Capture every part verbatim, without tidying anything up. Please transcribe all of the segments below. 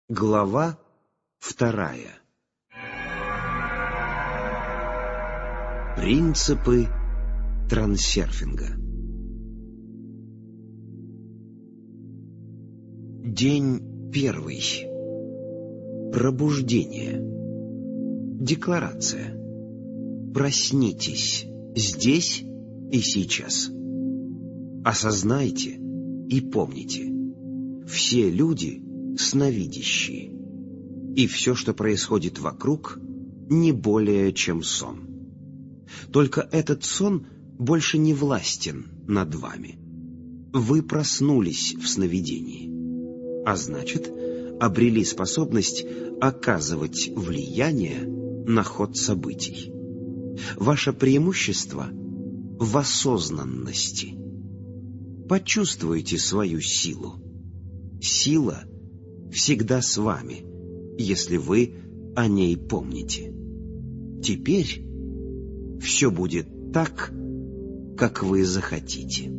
Глава вторая. Принципы трансерфинга. День первый. Пробуждение. Декларация. Проснитесь здесь и сейчас. Осознайте и помните: все люди сновидящие, и все, что происходит вокруг, не более чем сон. Только этот сон больше не властен над вами. Вы проснулись в сновидении, а значит, обрели способность оказывать влияние на ход событий. Ваше преимущество в осознанности. Почувствуйте свою силу. Сила всегда с вами, если вы о ней помните. Теперь все будет так, как вы захотите.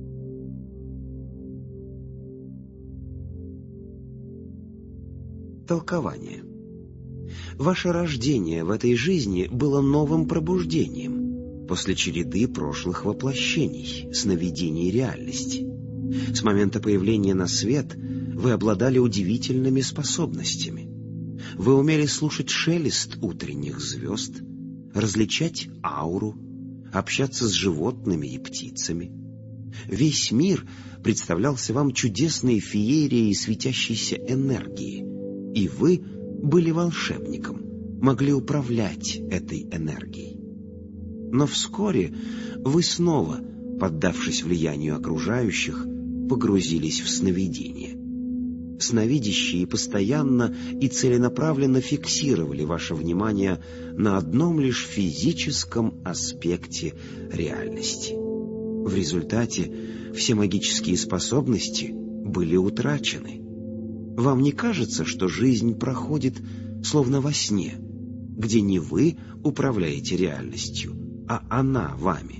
Толкование. Ваше рождение в этой жизни было новым пробуждением после череды прошлых воплощений, сновидений реальности. С момента появления на свет вы обладали удивительными способностями. Вы умели слушать шелест утренних звезд, различать ауру, общаться с животными и птицами. Весь мир представлялся вам чудесной феерией светящейся энергии, и вы были волшебником, могли управлять этой энергией. Но вскоре вы снова, поддавшись влиянию окружающих, погрузились в сновидение. Сновидящие постоянно и целенаправленно фиксировали ваше внимание на одном лишь физическом аспекте реальности. В результате все магические способности были утрачены. Вам не кажется, что жизнь проходит словно во сне, где не вы управляете реальностью, а она вами?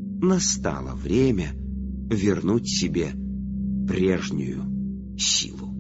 Настало время вернуть себе прежнюю силу.